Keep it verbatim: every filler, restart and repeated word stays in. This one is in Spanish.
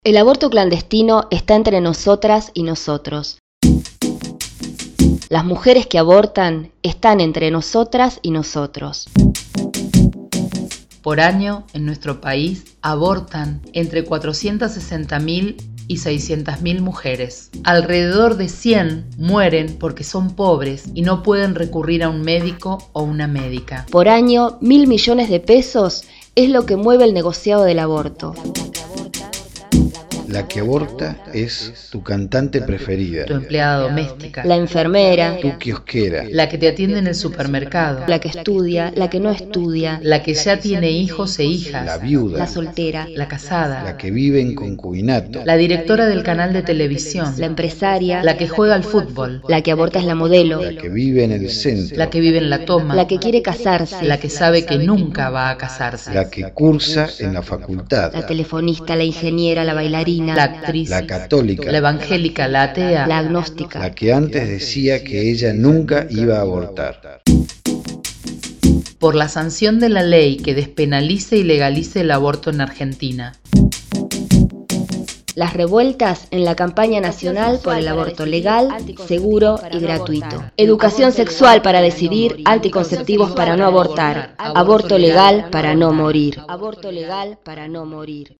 El aborto clandestino está entre nosotras y nosotros. Las mujeres que abortan están entre nosotras y nosotros. Por año, en nuestro país, abortan entre cuatrocientas sesenta mil y seiscientas mil mujeres. Alrededor de cien mueren porque son pobres y no pueden recurrir a un médico o una médica. Por año, mil millones de pesos es lo que mueve el negociado del aborto. La que aborta es tu cantante preferida, Tu empleada doméstica, La enfermera, tu kiosquera, la que te atiende en el supermercado, la que estudia, la que no estudia, la que ya tiene hijos e hijas, la viuda, la soltera, la casada, la que vive en concubinato, la directora del canal de televisión, la empresaria, la que juega al fútbol, la que aborta es la modelo, la que vive en el centro, la que vive en la toma, la que quiere casarse, la que sabe que nunca va a casarse, la que cursa en la facultad, la telefonista, la ingeniera, la bailarina, la actriz, la católica, la evangélica, la atea, la agnóstica, la que antes decía que ella nunca iba a abortar. por la sanción de la ley que despenalice y legalice el aborto en Argentina. las revueltas en la campaña nacional por el aborto legal, seguro y gratuito. Educación sexual para decidir, anticonceptivos para no abortar, aborto legal para no morir. Aborto legal para no morir.